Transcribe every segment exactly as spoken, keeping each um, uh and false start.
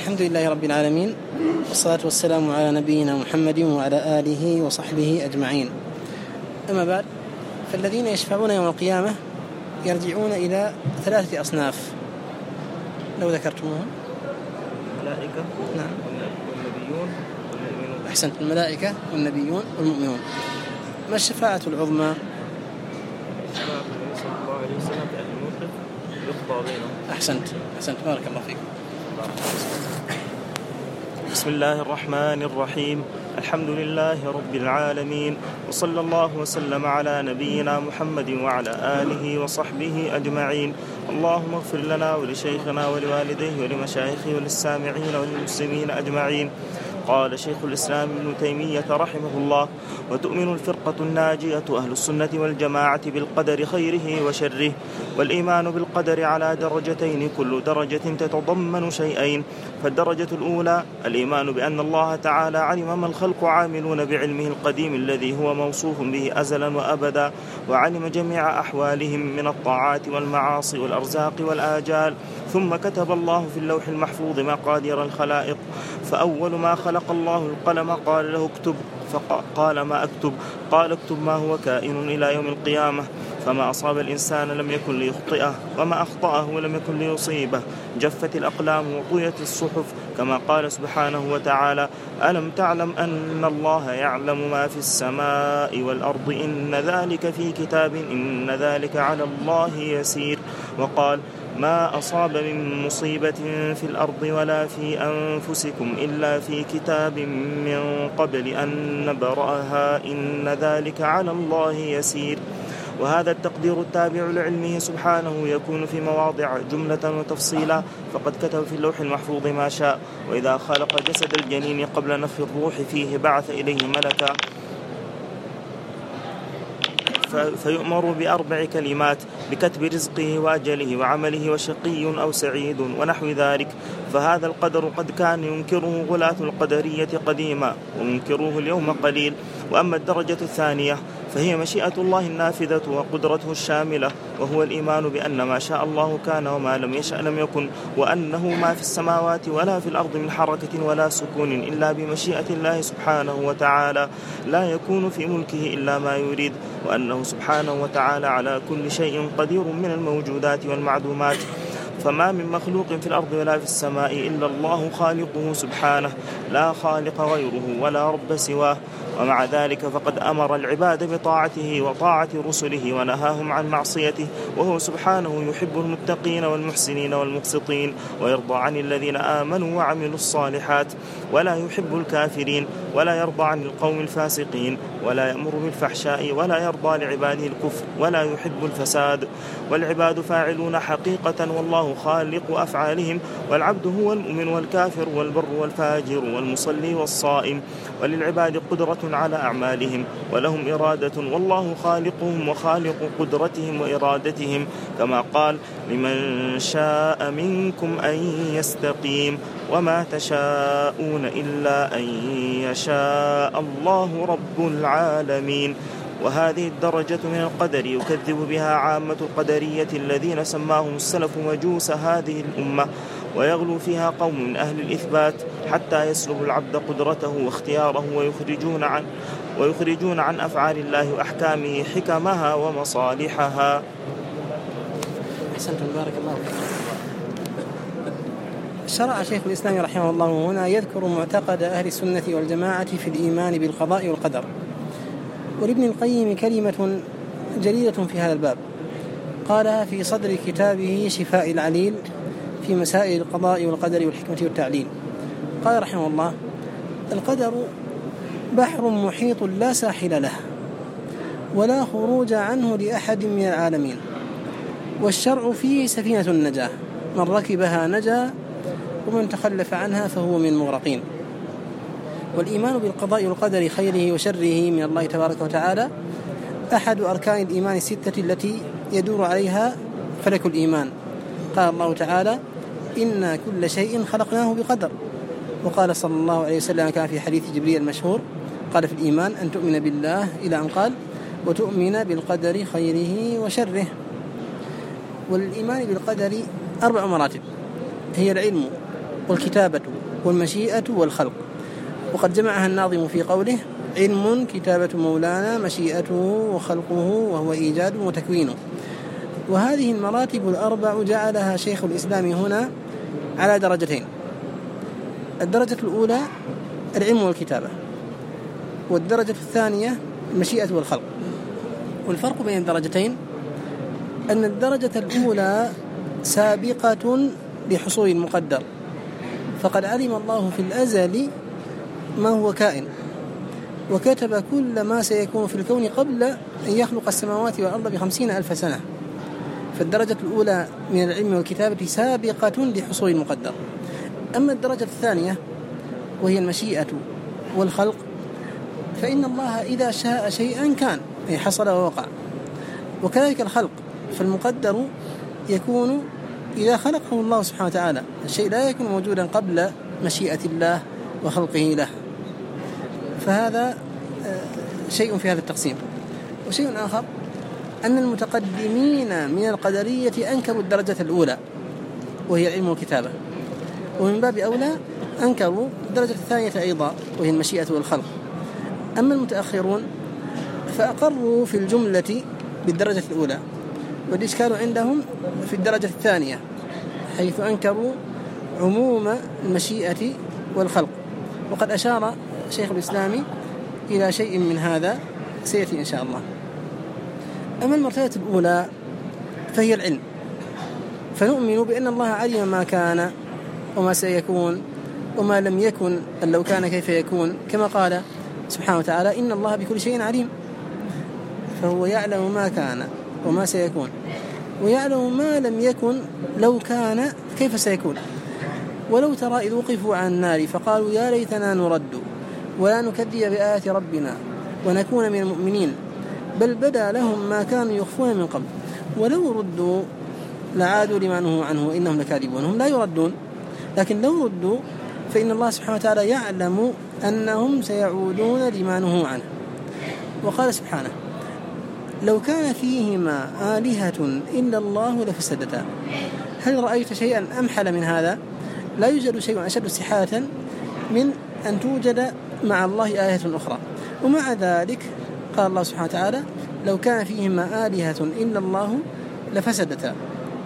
الحمد لله رب العالمين، والصلاة والسلام على نبينا محمد وعلى آله وصحبه أجمعين. أما بعد، فالذين يشفعون يوم القيامة يرجعون إلى ثلاثة أصناف لو ذكرتموهم. الملائكة نعم والنبيون والمؤمنون. أحسنت، الملائكة والنبيون والمؤمنون. ما الشفاعة العظمى؟ شفاعة النبي صلى الله عليه وسلم في أهل الموقف يقضى بينهم. أحسنت أحسنت بارك الله فيكم. بسم الله الرحمن الرحيم. الحمد لله رب العالمين، وصلى الله وسلم على نبينا محمد وعلى آله وصحبه أجمعين. اللهم اغفر لنا ولشيخنا ولوالديه ولمشايخه وللسامعين وللمسلمين أجمعين. قال شيخ الإسلام ابن تيمية رحمه الله: وتؤمن الفرقة الناجية أهل السنة والجماعة بالقدر خيره وشره. والإيمان بالقدر على درجتين، كل درجة تتضمن شيئين. فالدرجة الأولى الإيمان بأن الله تعالى علم ما الخلق عاملون بعلمه القديم الذي هو موصوف به أزلا وأبدا، وعلم جميع أحوالهم من الطاعات والمعاصي والأرزاق والآجال. ثم كتب الله في اللوح المحفوظ مقادير الخلائق، فأول ما خلق الله القلم قال له اكتب، فقال ما أكتب؟ قال اكتب ما هو كائن إلى يوم القيامة. فما أصاب الإنسان لم يكن ليخطئه، وما أخطأه لم يكن ليصيبه. جفت الأقلام وطويت الصحف، كما قال سبحانه وتعالى: ألم تعلم أن الله يعلم ما في السماء والأرض، إن ذلك في كتاب، إن ذلك على الله يسير. وقال: ما أصاب من مصيبة في الأرض ولا في أنفسكم إلا في كتاب من قبل أن نبرأها، إن ذلك على الله يسير. وهذا التقدير التابع لعلمه سبحانه يكون في مواضع جملة وتفصيلا، فقد كتب في اللوح المحفوظ ما شاء. وإذا خلق جسد الجنين قبل نفخ الروح فيه بعث إليه ملكا، فيؤمر بأربع كلمات: بكتب رزقه وأجله وعمله وشقي أو سعيد ونحو ذلك. فهذا القدر قد كان ينكره غلاة القدرية قديما، ومنكروه اليوم قليل. وأما الدرجة الثانية فهي مشيئة الله النافذة وقدرته الشاملة، وهو الإيمان بأن ما شاء الله كان وما لم يشأ لم يكن، وأنه ما في السماوات ولا في الأرض من حركة ولا سكون إلا بمشيئة الله سبحانه وتعالى، لا يكون في ملكه إلا ما يريد، وأنه سبحانه وتعالى على كل شيء قدير من الموجودات والمعدومات. فما من مخلوق في الأرض ولا في السماء إلا الله خالقه سبحانه، لا خالق غيره ولا رب سواه. ومع ذلك فقد أمر العباد بطاعته وطاعة رسله، ونهاهم عن معصيته، وهو سبحانه يحب المتقين والمحسنين والمقسطين، ويرضى عن الذين آمنوا وعملوا الصالحات، ولا يحب الكافرين، ولا يرضى عن القوم الفاسقين، ولا يأمر بالفحشاء، ولا يرضى لعباده الكفر، ولا يحب الفساد. والعباد فاعلون حقيقة، والله خالق أفعالهم، والعبد هو المؤمن والكافر والبر والفاجر والمصلي والصائم. وللعباد قدرة على أعمالهم، ولهم إرادة، والله خالقهم وخالق قدرتهم وإرادتهم، كما قال: لمن شاء منكم أن يستقيم، وما تشاءون إلا أن يشاء الله رب العالمين. وهذه الدرجة من القدر يكذب بها عامة القدرية الذين سماهم السلف مجوس هذه الأمة، ويغلو فيها قوم من أهل الإثبات حتى يسلب العبد قدرته واختياره، ويخرجون عن, ويخرجون عن أفعال الله وأحكامه حكمها ومصالحها. أحسنتم بارك الله فيكم. شرع شيخ الإسلام رحمه الله هنا يذكر معتقد أهل السنة والجماعة في الإيمان بالقضاء والقدر. ولابن القيم كلمة جليلة في هذا الباب قالها في صدر كتابه شفاء العليل في مسائل القضاء والقدر والحكمة والتعليل. قال رحمه الله: القدر بحر محيط لا ساحل له، ولا خروج عنه لأحد من العالمين، والشرع فيه سفينة النجاة، من ركبها نجا، ومن تخلف عنها فهو من المغرقين. والإيمان بالقضاء والقدر خيره وشره من الله تبارك وتعالى أحد أركان الإيمان الستة التي يدور عليها فلك الإيمان. قال الله تعالى: إنا كل شيء خلقناه بقدر. وقال صلى الله عليه وسلم كان في حديث جبريل المشهور قال في الإيمان أن تؤمن بالله، إلى أن قال: وتؤمن بالقدر خيره وشره. والإيمان بالقدر أربع مراتب، هي العلم والكتابة والمشيئة والخلق. وقد جمعها الناظم في قوله: علم كتابة مولانا مشيئته وخلقه وهو إيجاد وتكوينه. وهذه المراتب الأربع جعلها شيخ الإسلام هنا على درجتين: الدرجة الأولى العلم والكتابة، والدرجة الثانية المشيئة والخلق. والفرق بين الدرجتين أن الدرجة الأولى سابقة لحصول المقدر، فقد علم الله في الأزل ما هو كائن، وكتب كل ما سيكون في الكون قبل أن يخلق السماوات والأرض بخمسين ألف سنة. فالدرجة الأولى من العلم والكتابة سابقة لحصول المقدر. أما الدرجة الثانية وهي المشيئة والخلق، فإن الله إذا شاء شيئا كان، أي حصل ووقع. وكذلك الخلق، فالمقدر يكون إذا خلقه الله سبحانه وتعالى، الشيء لا يكون موجودا قبل مشيئة الله وخلقه له. فهذا شيء في هذا التقسيم. وشيء آخر أن المتقدمين من القدرية أنكروا الدرجة الأولى وهي العلم والكتابة، ومن باب أولى أنكروا الدرجة الثانية أيضا وهي المشيئة والخلق. أما المتأخرون فأقروا في الجملة بالدرجة الأولى، والإشكال عندهم في الدرجة الثانية، حيث أنكروا عموم المشيئة والخلق. وقد أشار شيخ الإسلام إلى شيء من هذا سيأتي إن شاء الله. أما المرتبة الأولى فهي العلم، فنؤمن بأن الله علم ما كان وما سيكون وما لم يكن، أن لو كان كيف يكون، كما قال سبحانه وتعالى: إن الله بكل شيء عليم. فهو يعلم ما كان وما سيكون، ويعلم ما لم يكن لو كان كيف سيكون. ولو ترى إذ وقفوا عن النار فقالوا يا ليتنا نرد ولا نكذب بآيات ربنا ونكون من المؤمنين بل بدا لهم ما كانوا يخفون من قبل ولو ردوا لعادوا لما نهوا عنه وإنهم لكاذبون. هم لا يردون، لكن لو ردوا فإن الله سبحانه وتعالى يعلم أنهم سيعودون لما نهوا عنه. وقال سبحانه: لو كان فيهما آلهة إلا الله لفسدتا. هل رأيت شيئا أمحل من هذا؟ لا يوجد شيء أشد استحالة من أن توجد مع الله آية أخرى. ومع ذلك قال الله سبحانه وتعالى: لو كان فيهما آلهة إلا الله لفسدتا.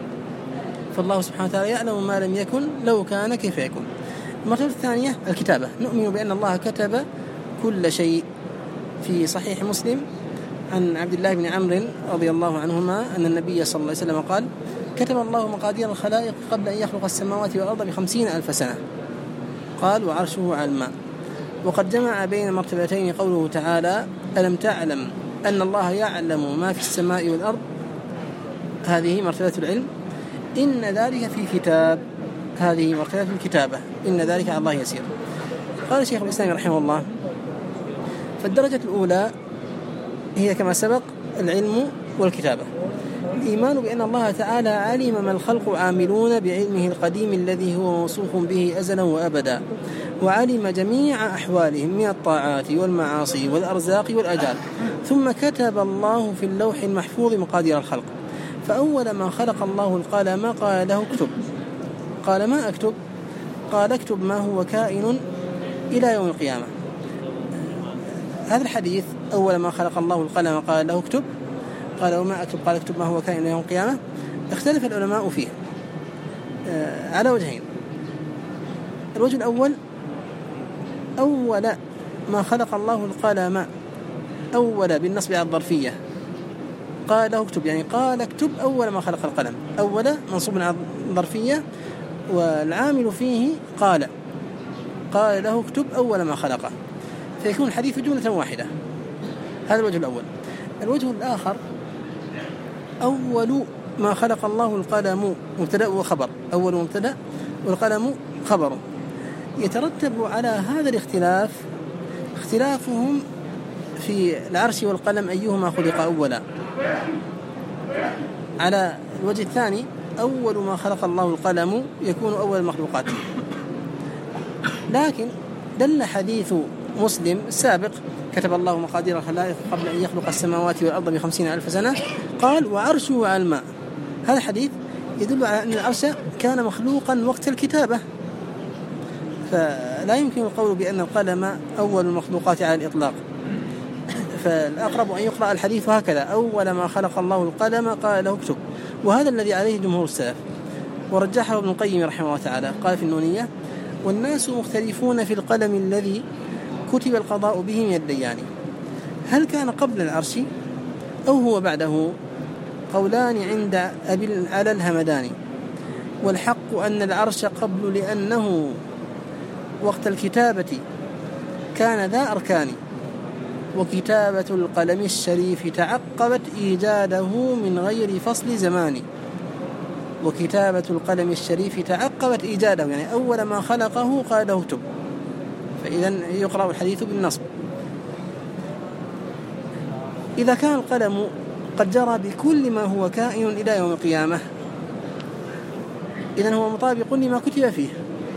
فالله سبحانه وتعالى يعلم ما لم يكن لو كان كيف يكون. المرتبة الثانية الكتابة، نؤمن بأن الله كتب كل شيء. في صحيح مسلم عن عبد الله بن عمرو رضي الله عنهما أن النبي صلى الله عليه وسلم قال: كتب الله مقادير الخلائق قبل أن يخلق السماوات والأرض بخمسين ألف سنة. قال: وعرشه على الماء. وقد جمع بين المرتبتين قوله تعالى: ألم تعلم أن الله يعلم ما في السماء والأرض. هذه مرتبة العلم. إن ذلك في كتاب. هذه مرتبة الكتابة. إن ذلك على الله يسير. قال شيخ الإسلام رحمه الله: فالدرجة الأولى هي كما سبق العلم والكتابة. الإيمان بأن الله تعالى علم ما الخلق عاملون بعلمه القديم الذي هو موصوف به أزلا وأبدا، وعلم جميع أحوالهم من الطاعات والمعاصي والأرزاق والأجال، ثم كتب الله في اللوح المحفوظ مقادير الخلق. فأول ما خلق الله القلم قال له اكتب. قال: ما أكتب؟ قال: اكتب ما هو كائن إلى يوم القيامة. هذا الحديث أول ما خلق الله القلم قال له اكتب، قال: وما أكتب؟ قال: اكتب ما هو كائن إلى يوم القيامة. اختلف العلماء فيه على وجهين. الوجه الأول: أول ما خلق الله القلم، أول بالنصب على الظرفية، قال له اكتب، يعني قال اكتب أول ما خلق القلم. أول منصوب على الظرفية، والعامل فيه قال قال له اكتب أول ما خلقه، فيكون الحديث جملة واحدة. هذا الوجه الأول. الوجه الآخر: أول ما خلق الله القلم، مبتدأ وخبر، أول مبتدأ والقلم خبر. يترتب على هذا الاختلاف اختلافهم في العرش والقلم أيهما خلق أولا. على الوجه الثاني: أول ما خلق الله القلم يكون أول المخلوقات. لكن دل حديث مسلم السابق: كتب الله مقادير الخلائق قبل أن يخلق السماوات والأرض بخمسين ألف سنة، قال: وعرشه على الماء. هذا الحديث يدل على أن العرش كان مخلوقا وقت الكتابة، فلا يمكن القول بأن القلم أول المخلوقات على الإطلاق، فالأقرب أن يقرأ الحديث هكذا: أول ما خلق الله القلم قال له اكتب، وهذا الذي عليه جمهور السلف. ورجحه ابن القيم رحمه الله تعالى، قال في النونية: والناس مختلفون في القلم الذي كتب القضاء به من الديان، هل كان قبل العرش أو هو بعده؟ قولان عند أبي العلا الهمداني، والحق أن العرش قبل، لأنه وقت الكتابة كان ذا أركان، وكتابة القلم الشريف تعقبت إيجاده من غير فصل زمان. وكتابة القلم الشريف تعقبت إيجاده، يعني أول ما خلقه قال له اكتب، فإذا يقرأ الحديث بالنصب. إذا كان القلم قد جرى بكل ما هو كائن إلى يوم القيامة، إذن هو مطابق لما كتب فيه،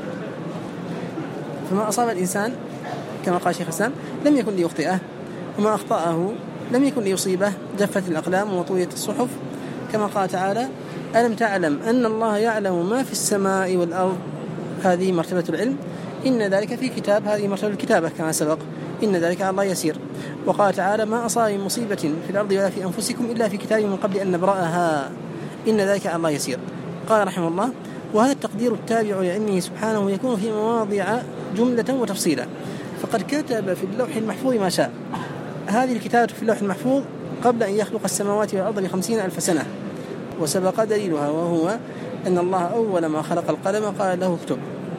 فما أصاب الإنسان كما قال شيخ الإسلام لم يكن ليخطئه، وما أخطأه لم يكن ليصيبه، جفت الأقلام وطويت الصحف، كما قال تعالى: ألم تعلم أن الله يعلم ما في السماء والأرض، هذه مرتبة العلم، إن ذلك في كتاب، هذه مرتبة الكتابة كما سبق، إن ذلك على الله يسير. وقال تعالى: ما أصاب من مصيبة في الأرض ولا في أنفسكم إلا في كتاب من قبل أن نبرأها، إن ذلك على الله يسير. قال رحمه الله: وهذا التقدير التابع لعلمه سبحانه يكون في مواضع جملة وتفصيلا، فقد كتب في اللوح المحفوظ ما شاء. هذه الكتابة في اللوح المحفوظ قبل أن يخلق السماوات والأرض بخمسين ألف سنة، وسبق دليلها، وهو أن الله أول ما خلق القلم قال له اكتب.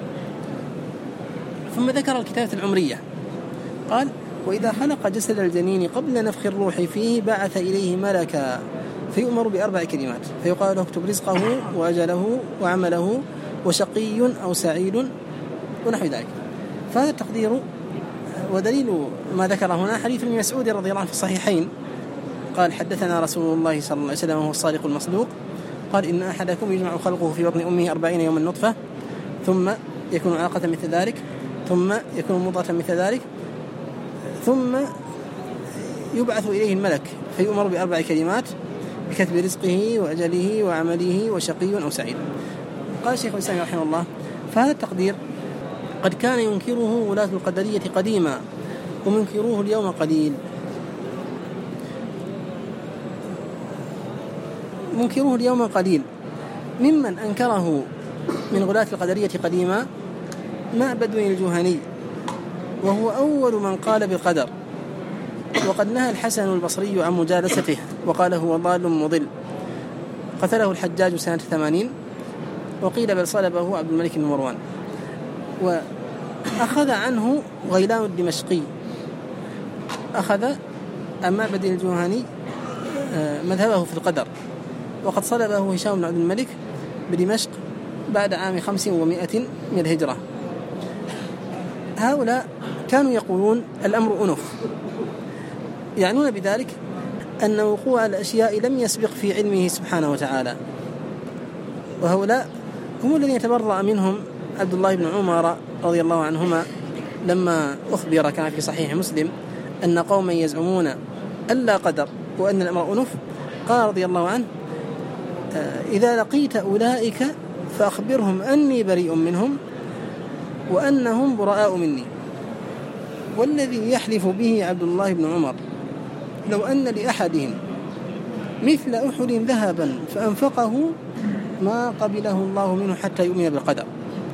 ثم ذكر الكتابة العمرية، قال: وإذا خلق جسد الجنين قبل نفخ الروح فيه بعث إليه ملكا فيؤمر بأربع كلمات، فيقال له اكتب رزقه وأجله وعمله وشقي أو سعيد ونحو ذلك. فهذا التقدير. ودليل ما ذكر هنا حديث ابن مسعود رضي الله عنه في الصحيحين، قال: حدثنا رسول الله صلى الله عليه وسلم وهو الصادق المصدوق، قال: إن أحدكم يجمع خلقه في بطن أمه أربعين يوما نطفة، ثم يكون علاقة مثل ذلك، ثم يكون مضغة مثل ذلك، ثم يبعث إليه الملك فيؤمر بأربع كلمات: بكتب رزقه وأجله وعمله وشقي أو سعيد. قال الشيخ الإسلام رحمه الله: فهذا التقدير قد كان ينكره ولاة القدرية قديما، ومنكروه اليوم قليل. منكروه اليوم قليل. ممن أنكره من غلاة القدرية قديما معبد الجهني، وهو أول من قال بالقدر، وقد نهى الحسن البصري عن مجالسته وقال هو ضال مضل. قتله الحجاج سنة ثمانين، وقيل بل صلبه عبد الملك بن مروان. وأخذ عنه غيلان الدمشقي، أخذ عن معبد الجهني مذهبه في القدر، وقد صلبه هشام بن عبد الملك بدمشق بعد عام خمس ومائة من الهجرة. هؤلاء كانوا يقولون الأمر أنف، يعنون بذلك أن وقوع الأشياء لم يسبق في علمه سبحانه وتعالى. وهؤلاء هم الذين تبرأ منهم عبد الله بن عمر رضي الله عنهما لما أخبر كان في صحيح مسلم أن قوما يزعمون ألا قدر وأن الأمر أنف، قال رضي الله عنه: إذا لقيت أولئك فأخبرهم أني بريء منهم وأنهم براء مني. والذي يحلف به عبد الله بن عمر لو أن لأحدهم مثل أحد ذهبا فأنفقه ما قبله الله منه حتى يؤمن بالقدر.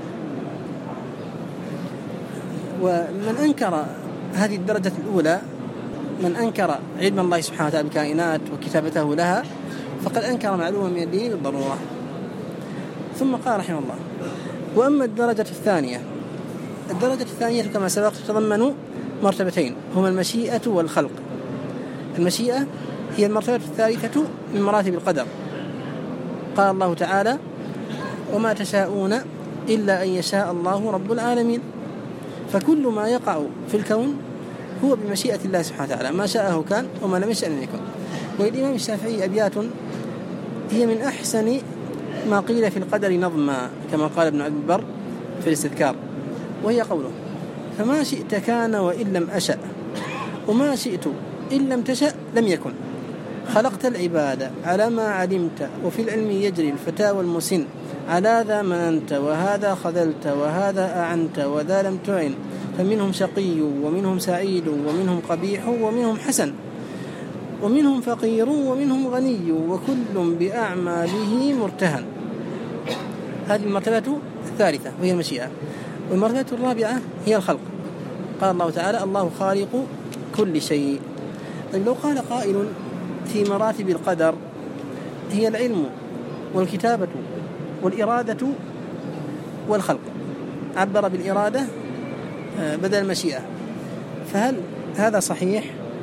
ومن أنكر هذه الدرجة الأولى، من أنكر علم الله سبحانه وتعالى بالكائنات وكتابته لها، فقد أنكر معلومة من الدين بالضرورة. ثم قال رحمه الله: وأما الدرجة الثانية، الدرجة الثانية كما سبق تتضمن مرتبتين، هما المشيئة والخلق. المشيئة هي المرتبة الثالثة من مراتب القدر. قال الله تعالى: وما تشاءون إلا أن يشاء الله رب العالمين. فكل ما يقع في الكون هو بمشيئة الله سبحانه وتعالى، ما شاءه كان وما لم يشأ لم يكن. والإمام الشافعي أبيات هي من أحسن ما قيل في القدر نظما، كما قال ابن عبد البر في الاستذكار، وهي قوله: فما شئت كان وإن لم أشأ، وما شئت إن لم تشأ لم يكن. خلقت العباد على ما علمت، وفي العلم يجري الفتى والمسن، على ذا مننت وهذا خذلت وهذا أعنت وذا لم تعن، فمنهم شقي ومنهم سعيد ومنهم قبيح ومنهم حسن، ومنهم فقير ومنهم غني وكل بأعماله مرتهن. هذه المرتبة الثالثة وهي المشيئة. والمرتبة الرابعة هي الخلق. قال الله تعالى: الله خالق كل شيء. طيب لو قال قائل في مراتب القدر هي العلم والكتابة والإرادة والخلق، عبر بالإرادة بدل المشيئة، فهل هذا صحيح؟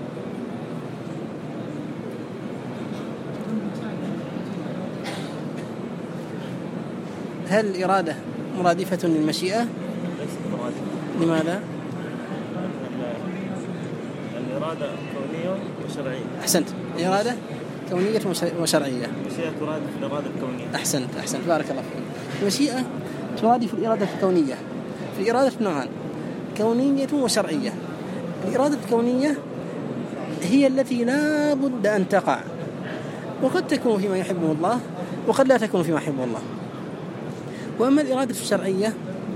هل الإرادة مرادفة للمشيئة؟ لماذا؟ الإرادة كونية وشرعية. أحسنت. الإرادة كونية وشرعية. المشيئة ترادف الإرادة الكونية. أحسنت أحسنت بارك الله فيك. المشيئة ترادف الإرادة الكونية. في الإرادة نوعان: كونية وشرعية. الإرادة الكونية هي التي لا بد أن تقع، وقد تكون فيما يحبه الله وقد لا تكون فيما يحبه الله. وأما الإرادة الشرعية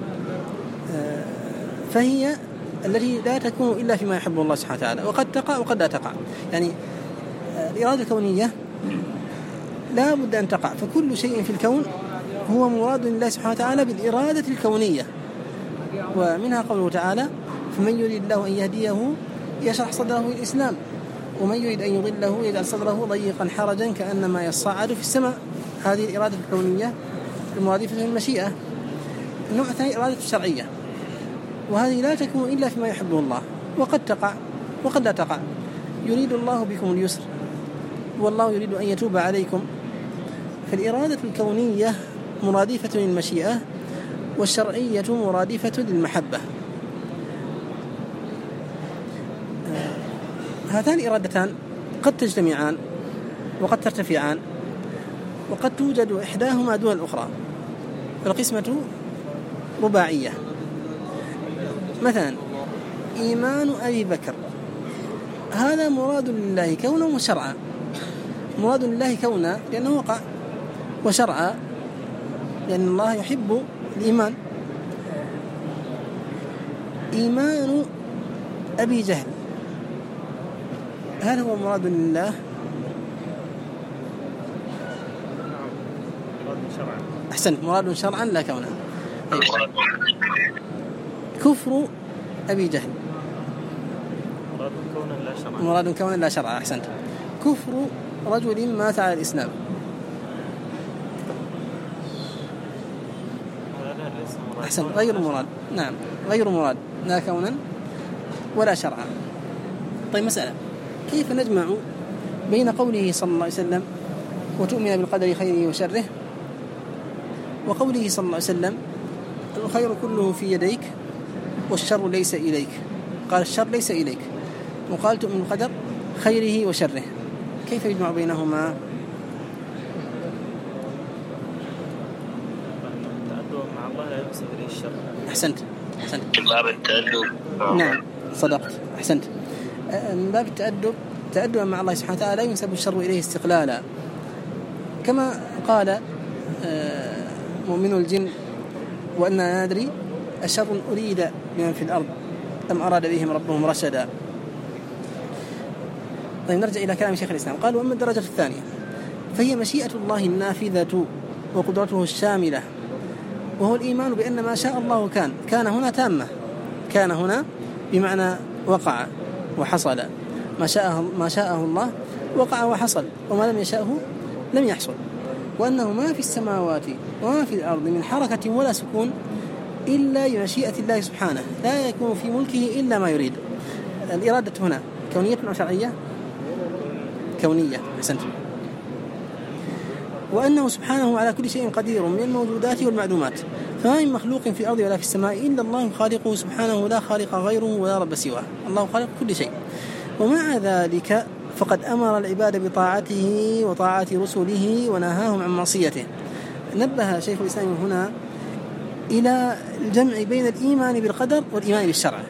فهي التي لا تكون إلا فيما يحبه الله سبحانه وتعالى، وقد تقع وقد لا تقع. يعني الإرادة الكونية لا بد أن تقع، فكل شيء في الكون هو مراد لله سبحانه وتعالى بالإرادة الكونية. ومنها قوله تعالى: فمن يريد الله أن يهديه يشرح صدره للإسلام ومن يريد أن يضله يجعل صدره ضيقا حرجا كأنما يصعد في السماء. هذه الإرادة الكونية المرادفة للمشيئة. النوع الثاني الإرادة الشرعية، وهذه لا تكون إلا فيما يحبه الله، وقد تقع وقد لا تقع. يريد الله بكم اليسر والله يريد أن يتوب عليكم. فالإرادة الكونية مرادفة للمشيئة، والشرعية مرادفة للمحبة. هاتان الإرادتان قد تجتمعان وقد ترتفعان، وقد توجد إحداهما دون الأخرى، فالقسمة رباعية. مثلا إيمان أبي بكر هذا مراد لله كونا وشرعا. مراد لله كونا لأنه وقع، وشرعا لأن الله يحب الإيمان. إيمان أبي جهل هل هو مراد لله؟ أحسنت، مراد شرعا لا كونا. كفر أبي جهل مراد كونا لا شرعا. مراد كونا لا شرعا. أحسنت. كفر رجل مات على الإسلام أحسن، غير مراد. نعم غير مراد لا كونا ولا شرعا. طيب مسألة: كيف نجمع بين قوله صلى الله عليه وسلم وتؤمن بالقدر خيره وشره، وقوله صلى الله عليه وسلم الخير كله في يديك والشر ليس إليك؟ قال الشر ليس إليك، وقال تؤمن بالقدر خيره وشره. كيف يجمع بينهما؟ أحسنت أحسنت. باب التأدب. نعم صدقت أحسنت. من باب التأدب تأدب مع الله سبحانه وتعالى لا ينسب الشر إليه استقلالا، كما قال مؤمن الجن: وأننا ندري أشر أريد بمن في الأرض أم أراد بهم ربهم رشدا. طيب نرجع إلى كلام شيخ الإسلام. قال: وأما الدرجة الثانية فهي مشيئة الله النافذة وقدرته الشاملة، وهو الإيمان بأن ما شاء الله كان. كان هنا تامة، كان هنا بمعنى وقع وحصل. ما شاءه ما شاءه الله وقع وحصل، وما لم يشاءه لم يحصل. وأنه ما في السماوات وما في الأرض من حركة ولا سكون إلا بمشيئة الله سبحانه، لا يكون في ملكه إلا ما يريد. الإرادة هنا كونية أو شرعية؟ كونية. أحسنت. وأنه سبحانه على كل شيء قدير من الموجودات والمعدومات، فما من مخلوق في الأرض ولا في السماء إلا الله خالقه سبحانه، لا خالق غيره ولا رب سواه. الله خالق كل شيء. ومع ذلك فقد أمر العباد بطاعته وطاعة رسله ونهاهم عن معصيته. نبه شيخ الإسلام هنا إلى الجمع بين الإيمان بالقدر والإيمان بالشرع.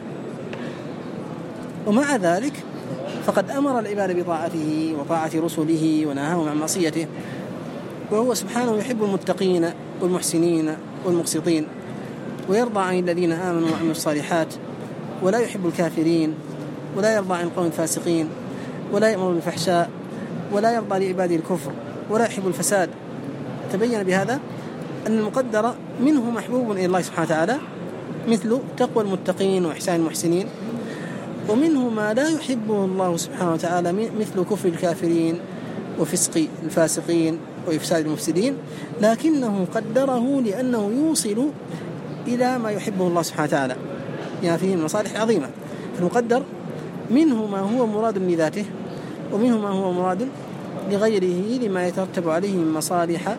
ومع ذلك فقد أمر العباد بطاعته وطاعة رسله ونهاهم عن معصيته، وهو سبحانه يحب المتقين والمحسنين والمقسطين، ويرضى عن الذين آمنوا وعملوا الصالحات، ولا يحب الكافرين، ولا يرضى عن القوم الفاسقين، ولا يأمر بالفحشاء، ولا يرضى لعباده الكفر، ولا يحب الفساد. تبين بهذا أن المقدر منه محبوب إلى الله سبحانه وتعالى مثل تقوى المتقين وإحسان المحسنين، ومنه ما لا يحبه الله سبحانه وتعالى مثل كفر الكافرين وفسق الفاسقين وإفساد المفسدين، لكنه قدره لأنه يوصل إلى ما يحبه الله سبحانه وتعالى، يعني فيه مصالح عظيمة. فالمقدر منه ما هو مراد لذاته، ومنه ما هو مراد لغيره لما يترتب عليه من مصالح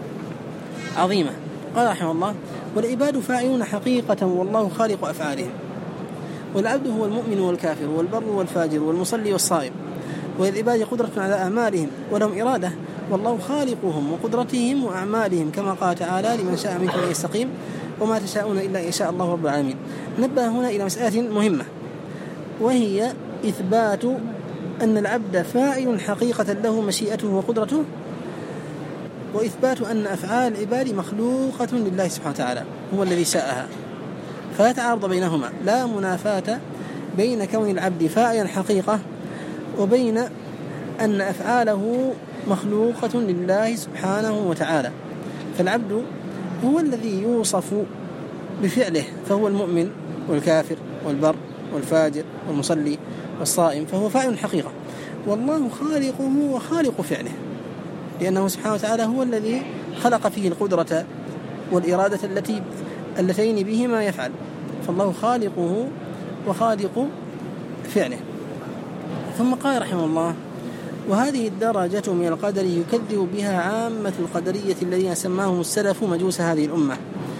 عظيمة. قال رحمه الله: والعباد فاعلون حقيقة والله خالق أفعالهم. والعبد هو المؤمن والكافر والبر والفاجر والمصلي والصائم، وللعباد قدرة على أعمالهم ولهم إرادة، والله خالقهم وقدرتهم وأعمالهم، كما قال تعالى: لمن شاء منكم أن يستقيم وما تشاءون إلا إن شاء الله رب العالمين. نبه هنا إلى مسألة مهمة، وهي إثبات أن العبد فاعل حقيقة له مشيئته وقدرته، وإثبات أن أفعال العباد مخلوقة لله سبحانه وتعالى، هو الذي شاءها، فلا تعارض بينهما، لا منافاة بين كون العبد فاعلا حقيقة وبين أن أفعاله مخلوقة لله سبحانه وتعالى. فالعبد هو الذي يوصف بفعله، فهو المؤمن والكافر والبر والفاجر والمصلي والصائم، فهو فاعل حقيقة، والله خالقه وخالق فعله، لأنه سبحانه وتعالى هو الذي خلق فيه القدرة والإرادة التي اللتين بهما يفعل، فالله خالقه وخالق فعله. ثم قال رحمه الله: وهذه الدرجة من القدر يكذب بها عامة القدرية الذين سماهم السلف مجوس هذه الأمة.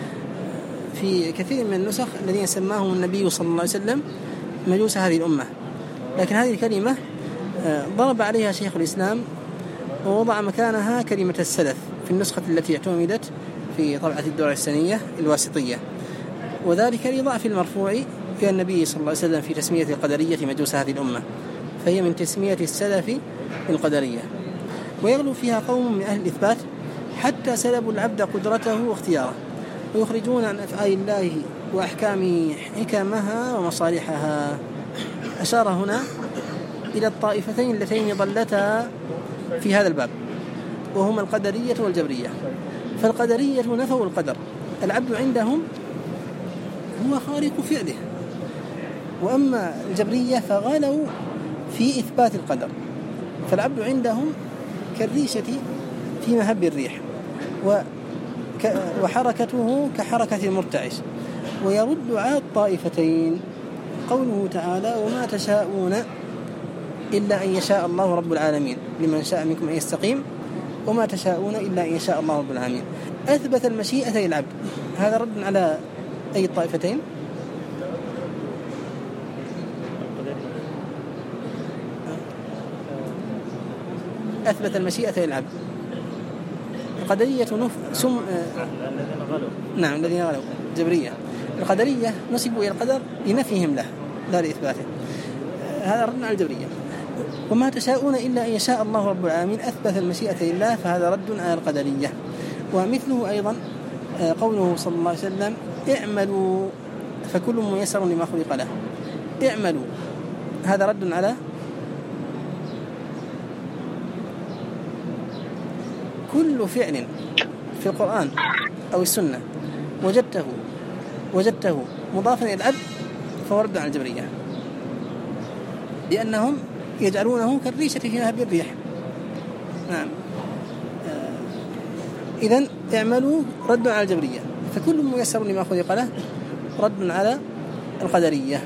في كثير من النسخ الذين سماهم النبي صلى الله عليه وسلم مجوس هذه الأمة، لكن هذه الكلمة ضرب عليها شيخ الإسلام ووضع مكانها كلمة السلف في النسخة التي اعتمدت في طبعة الدورة السنية الواسطية، وذلك لضعف المرفوع إلى النبي صلى الله عليه وسلم في تسمية القدرية مجوس هذه الأمة، فهي من تسمية السلف القدرية. ويغلو فيها قوم من أهل الإثبات حتى سلبوا العبد قدرته واختياره، ويخرجون عن أفعال الله وأحكام حكمها ومصالحها. أشار هنا إلى الطائفتين اللتين ضلتا في هذا الباب، وهما القدرية والجبرية. فالقدرية نفوا القدر، العبد عندهم هو خالق فعله، وأما الجبرية فغلوا في إثبات القدر، فالعبد عندهم كالريشة في مهب الريح، وحركته كحركة المرتعش. ويرد على الطائفتين قوله تعالى: وما تشاءون إلا أن يشاء الله رب العالمين، لمن شاء منكم أن يستقيم وما تشاءون إلا أن يشاء الله رب العالمين. أثبت المشيئة للعبد، هذا رد على أي الطائفتين؟ أثبت المشيئة للعبد. القدرية نف... سم... نعم الذين غلوا جبرية. القدرية نسبوا إلى القدر لنفيهم له لا لإثباته، هذا رد على الجبرية. وما تشاءون إلا أن يشاء الله رب العالمين، أثبت المشيئة لله، فهذا رد على القدرية. ومثله أيضا قوله صلى الله عليه وسلم: اعملوا فكل ميسر لما خلق له. اعملوا، هذا رد على كل فعل في القرآن أو السنة وجدته وجدته مضافا إلى العبد فهو رد على الجبرية، لأنهم يجعلونه كالريشة في مهب الريح. نعم. إذن اعملوا رد على الجبرية، فكل ميسر لما خلق له رد على القدرية.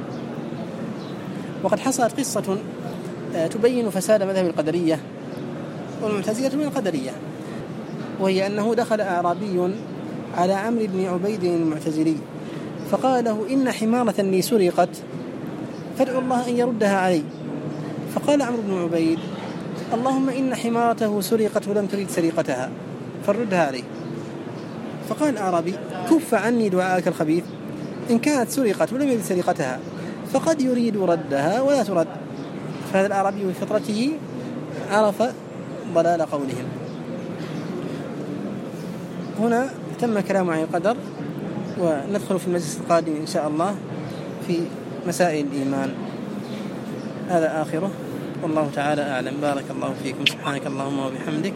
وقد حصلت قصة تبين فساد مذهب القدرية والمعتزلة من القدرية، وهي أنه دخل أعرابي على عمرو بن عبيد المعتزلي فقال له: إن حمارة لي سرقت فادعو الله أن يردها علي. فقال عمرو بن عبيد: اللهم إن حمارته سرقت ولم تريد سرقتها فردها عليه. فقال الأعرابي: كف عني دعاءك الخبيث، إن كانت سرقت ولم يريد سرقتها فقد يريد ردها ولا ترد. فهذا الأعرابي بفطرته عرف ضلال قولهم. هنا تم كلام عن القدر، وندخل في المجلس القادم إن شاء الله في مسائل الإيمان. هذا آخره، والله تعالى أعلم. بارك الله فيكم، سبحانك اللهم وبحمدك،